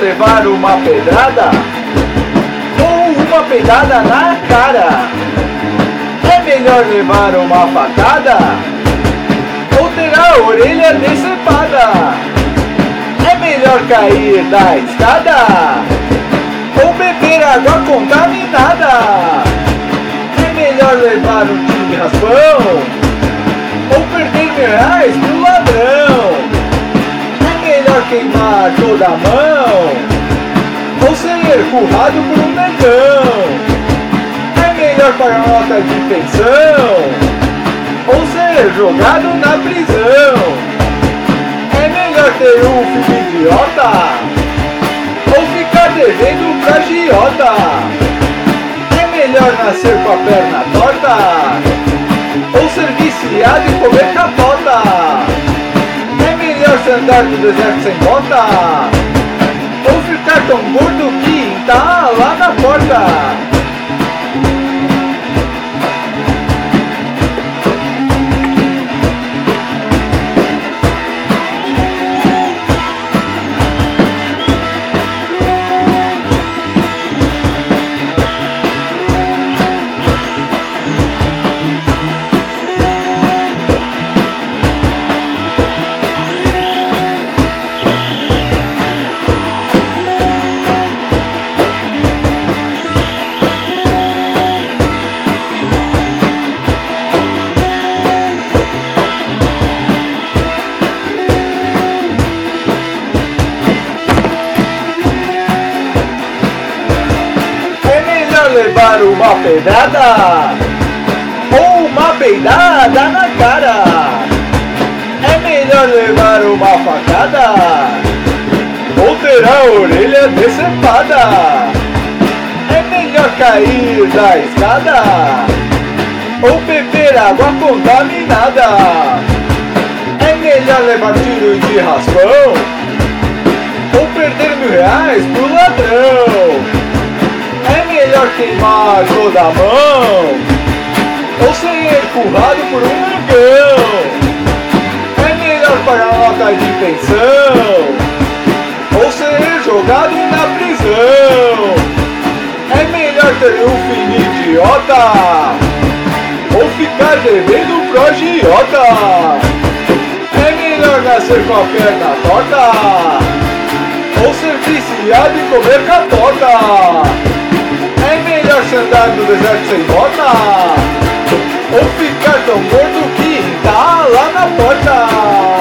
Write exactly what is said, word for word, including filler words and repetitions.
levar uma pedrada ou uma pedrada na cara? É melhor levar uma facada ou ter a orelha decepada? É melhor cair da escada ou beber água contaminada? É melhor levar um tiro de raspão ou perder mil reais pro ladrão? É melhor queimar toda a mão ou ser currado por um negão? É melhor pagar nota de pensão ou ser jogado na prisão? É melhor ter um filho idiota ou ficar devendo pra agiota? É melhor nascer com a perna torta ou ser viciado e comer capota? É melhor se andar no deserto sem bota ou ficar tão gordo que tá lá na porta? Levar uma pedrada ou uma peidada na cara? É melhor levar uma facada ou ter a orelha decepada? É melhor cair da escada ou beber água contaminada? É melhor levar tiro de raspão ou perder mil reais pro ladrão? É melhor queimar toda a mão ou ser currado por um negão? É melhor pagar nota de pensão ou ser jogado na prisão? É melhor ter um filho idiota ou ficar devendo pro agiota? É melhor nascer com a perna torta ou ser viciado e comer capota? É melhor se andar no deserto sem bota ou ficar tão gordo que tá lá na porta?